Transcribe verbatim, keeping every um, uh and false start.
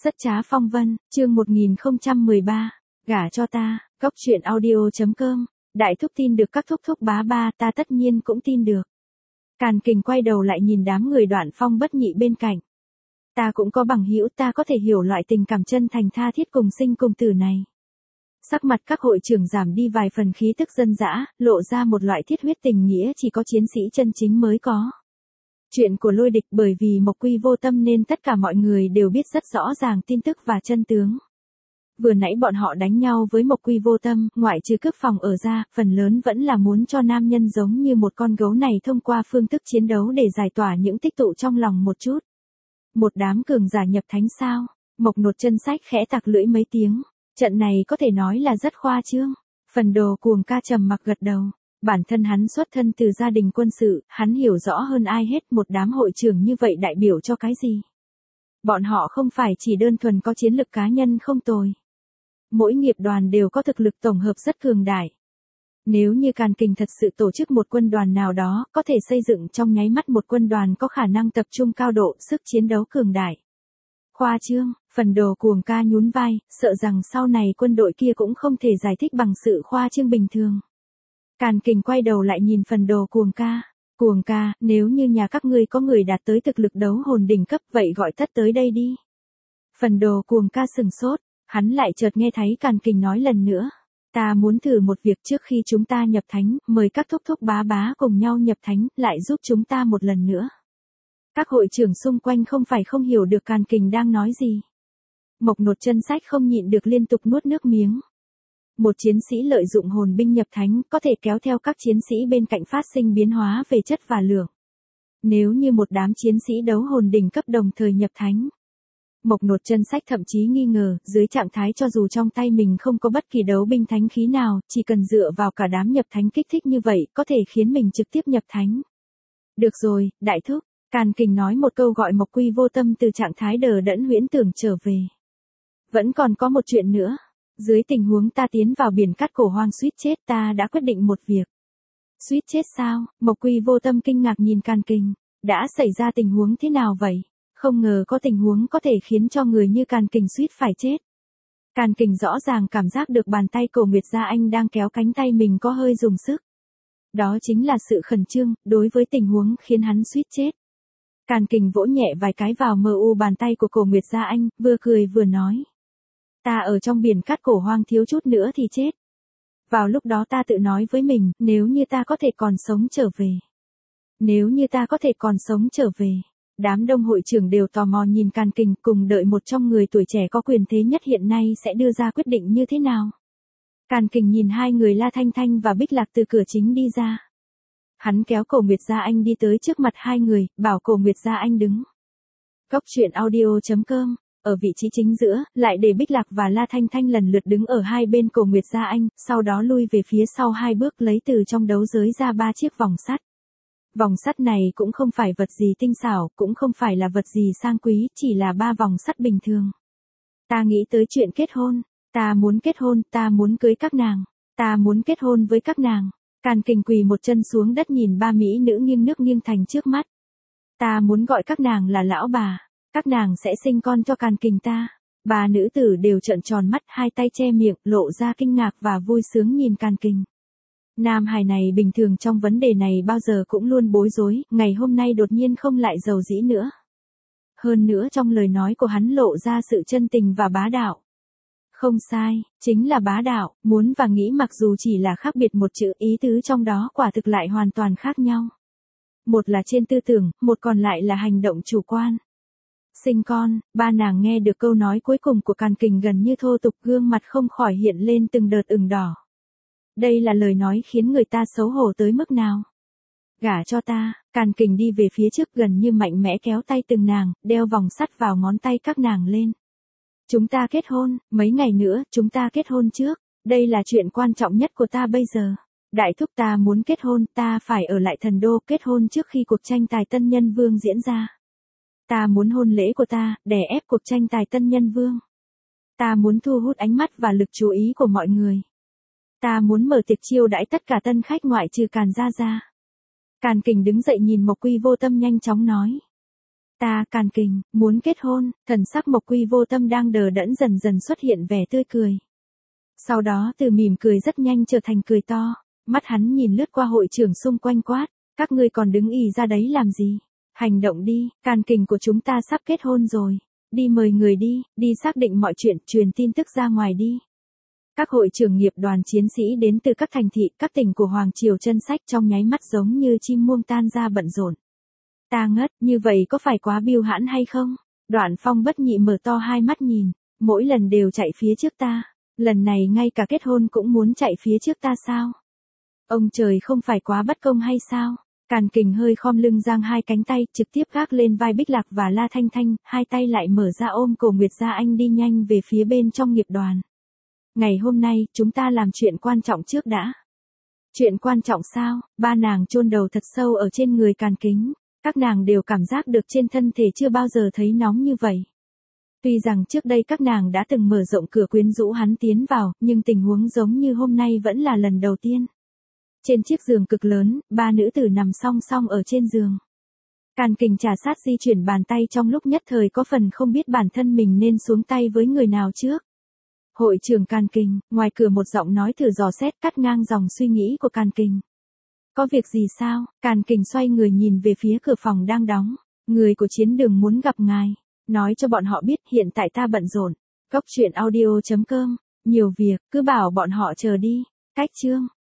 Rất trá phong vân, chương một nghìn không trăm mười ba, gả cho ta, góc truyện audio.com, đại thúc tin được các thúc thúc bá ba, ta tất nhiên cũng tin được. Càn Kình quay đầu lại nhìn đám người Đoạn Phong bất nhị bên cạnh. Ta cũng có bằng hữu, ta có thể hiểu loại tình cảm chân thành tha thiết cùng sinh cùng tử này. Sắc mặt các hội trưởng giảm đi vài phần khí tức dân dã, lộ ra một loại thiết huyết tình nghĩa chỉ có chiến sĩ chân chính mới có. Chuyện của Lôi Địch bởi vì Mộc Quy vô tâm nên tất cả mọi người đều biết rất rõ ràng tin tức và chân tướng. Vừa nãy bọn họ đánh nhau với Mộc Quy vô tâm, ngoại trừ cướp phòng ở ra, phần lớn vẫn là muốn cho nam nhân giống như một con gấu này thông qua phương thức chiến đấu để giải tỏa những tích tụ trong lòng một chút. Một đám cường giả nhập thánh sao? Mộc Nột chân sách khẽ tặc lưỡi mấy tiếng. Trận này có thể nói là rất khoa trương. Phần Đồ Cuồng ca trầm mặc gật đầu. Bản thân hắn xuất thân từ gia đình quân sự, hắn hiểu rõ hơn ai hết một đám hội trưởng như vậy đại biểu cho cái gì. Bọn họ không phải chỉ đơn thuần có chiến lực cá nhân không tồi. Mỗi nghiệp đoàn đều có thực lực tổng hợp rất cường đại. Nếu như Càn Kình thật sự tổ chức một quân đoàn nào đó, có thể xây dựng trong nháy mắt một quân đoàn có khả năng tập trung cao độ sức chiến đấu cường đại. Khoa trương, Phần Đồ Cuồng ca nhún vai, sợ rằng sau này quân đội kia cũng không thể giải thích bằng sự khoa trương bình thường. Càn Kình quay đầu lại nhìn Phần Đồ Cuồng ca. Cuồng ca, nếu như nhà các ngươi có người đạt tới thực lực đấu hồn đỉnh cấp vậy gọi tất tới đây đi. Phần Đồ Cuồng ca sừng sốt, hắn lại chợt nghe thấy Càn Kình nói lần nữa. Ta muốn thử một việc trước khi chúng ta nhập thánh, mời các thúc thúc bá bá cùng nhau nhập thánh, lại giúp chúng ta một lần nữa. Các hội trưởng xung quanh không phải không hiểu được Càn Kình đang nói gì. Mộc Nột chân sách không nhịn được liên tục nuốt nước miếng. Một chiến sĩ lợi dụng hồn binh nhập thánh có thể kéo theo các chiến sĩ bên cạnh phát sinh biến hóa về chất và lượng. Nếu như một đám chiến sĩ đấu hồn đỉnh cấp đồng thời nhập thánh. Mộc Nột chân sách thậm chí nghi ngờ, dưới trạng thái cho dù trong tay mình không có bất kỳ đấu binh thánh khí nào, chỉ cần dựa vào cả đám nhập thánh kích thích như vậy, có thể khiến mình trực tiếp nhập thánh. Được rồi, đại thúc, Càn Kình nói một câu gọi Mộc Quy vô tâm từ trạng thái đờ đẫn huyễn tưởng trở về. Vẫn còn có một chuyện nữa. Dưới tình huống ta tiến vào biển cát cổ hoang suýt chết, ta đã quyết định một việc. Suýt chết sao? Mộc Quy vô tâm kinh ngạc nhìn Càn Kình. Đã xảy ra tình huống thế nào vậy? Không ngờ có tình huống có thể khiến cho người như Càn Kình suýt phải chết. Càn Kình rõ ràng cảm giác được bàn tay Cổ Nguyệt Gia Anh đang kéo cánh tay mình có hơi dùng sức. Đó chính là sự khẩn trương, đối với tình huống khiến hắn suýt chết. Càn Kình vỗ nhẹ vài cái vào mờ u bàn tay của Cổ Nguyệt Gia Anh, vừa cười vừa nói. Ta ở trong biển cát cổ hoang thiếu chút nữa thì chết. Vào lúc đó ta tự nói với mình, nếu như ta có thể còn sống trở về. Nếu như ta có thể còn sống trở về. Đám đông hội trưởng đều tò mò nhìn Càn Kình cùng đợi một trong người tuổi trẻ có quyền thế nhất hiện nay sẽ đưa ra quyết định như thế nào. Càn Kình nhìn hai người La Thanh Thanh và Bích Lạc từ cửa chính đi ra. Hắn kéo Cổ Nguyệt Gia Anh đi tới trước mặt hai người, bảo Cổ Nguyệt Gia Anh đứng. Góc truyện audio.com, ở vị trí chính giữa, lại để Bích Lạc và La Thanh Thanh lần lượt đứng ở hai bên Cổ Nguyệt Gia Anh, sau đó lui về phía sau hai bước lấy từ trong đấu giới ra ba chiếc vòng sắt. Vòng sắt này cũng không phải vật gì tinh xảo, cũng không phải là vật gì sang quý, chỉ là ba vòng sắt bình thường. Ta nghĩ tới chuyện kết hôn, ta muốn kết hôn, ta muốn cưới các nàng, ta muốn kết hôn với các nàng. Càn Kình quỳ một chân xuống đất nhìn ba mỹ nữ nghiêng nước nghiêng thành trước mắt. Ta muốn gọi các nàng là lão bà, các nàng sẽ sinh con cho Càn Kình ta. Ba nữ tử đều trợn tròn mắt, hai tay che miệng, lộ ra kinh ngạc và vui sướng nhìn Càn Kình. Nam hài này bình thường trong vấn đề này bao giờ cũng luôn bối rối, ngày hôm nay đột nhiên không lại giàu dĩ nữa. Hơn nữa trong lời nói của hắn lộ ra sự chân tình và bá đạo. Không sai, chính là bá đạo, muốn và nghĩ mặc dù chỉ là khác biệt một chữ, ý tứ trong đó quả thực lại hoàn toàn khác nhau. Một là trên tư tưởng, một còn lại là hành động chủ quan. Sinh con, ba nàng nghe được câu nói cuối cùng của Càn Kình gần như thô tục, gương mặt không khỏi hiện lên từng đợt ửng đỏ. Đây là lời nói khiến người ta xấu hổ tới mức nào? Gả cho ta, Càn Kình đi về phía trước gần như mạnh mẽ kéo tay từng nàng, đeo vòng sắt vào ngón tay các nàng lên. Chúng ta kết hôn, mấy ngày nữa, chúng ta kết hôn trước. Đây là chuyện quan trọng nhất của ta bây giờ. Đại thúc ta muốn kết hôn, ta phải ở lại thần đô kết hôn trước khi cuộc tranh tài Tân Nhân Vương diễn ra. Ta muốn hôn lễ của ta, đè ép cuộc tranh tài Tân Nhân Vương. Ta muốn thu hút ánh mắt và lực chú ý của mọi người. Ta muốn mở tiệc chiêu đãi tất cả tân khách ngoại trừ Càn Gia Gia. Càn Kình đứng dậy nhìn Mộc Quy vô tâm nhanh chóng nói. Ta Càn Kình, muốn kết hôn, thần sắc Mộc Quy Vô Tâm đang đờ đẫn dần dần xuất hiện vẻ tươi cười. Sau đó từ mỉm cười rất nhanh trở thành cười to, mắt hắn nhìn lướt qua hội trưởng xung quanh quát, các ngươi còn đứng ì ra đấy làm gì? Hành động đi, Càn Kình của chúng ta sắp kết hôn rồi. Đi mời người đi, đi xác định mọi chuyện, truyền tin tức ra ngoài đi. Các hội trưởng nghiệp đoàn chiến sĩ đến từ các thành thị, các tỉnh của Hoàng Triều Chân Sách trong nháy mắt giống như chim muông tan ra bận rộn. Ta ngất, như vậy có phải quá biêu hãn hay không? Đoạn Phong bất nhị mở to hai mắt nhìn, mỗi lần đều chạy phía trước ta. Lần này ngay cả kết hôn cũng muốn chạy phía trước ta sao? Ông trời không phải quá bất công hay sao? Càn Kình hơi khom lưng giang hai cánh tay, trực tiếp gác lên vai Bích Lạc và La Thanh Thanh, hai tay lại mở ra ôm cổ Nguyệt Gia Anh đi nhanh về phía bên trong nghiệp đoàn. Ngày hôm nay, chúng ta làm chuyện quan trọng trước đã. Chuyện quan trọng sao? Ba nàng chôn đầu thật sâu ở trên người Càn Kính. Các nàng đều cảm giác được trên thân thể chưa bao giờ thấy nóng như vậy. Tuy rằng trước đây các nàng đã từng mở rộng cửa quyến rũ hắn tiến vào, nhưng tình huống giống như hôm nay vẫn là lần đầu tiên. Trên chiếc giường cực lớn, ba nữ tử nằm song song ở trên giường. Càn Kình trà sát di chuyển bàn tay trong lúc nhất thời có phần không biết bản thân mình nên xuống tay với người nào trước. Hội trưởng Càn Kình, ngoài cửa một giọng nói thử dò xét cắt ngang dòng suy nghĩ của Càn Kình. Có việc gì sao? Càn Kình xoay người nhìn về phía cửa phòng đang đóng. Người của chiến đường muốn gặp ngài. Nói cho bọn họ biết hiện tại ta bận rộn. Cốc truyện audio chấm com. Nhiều việc, cứ bảo bọn họ chờ đi. Cách chương.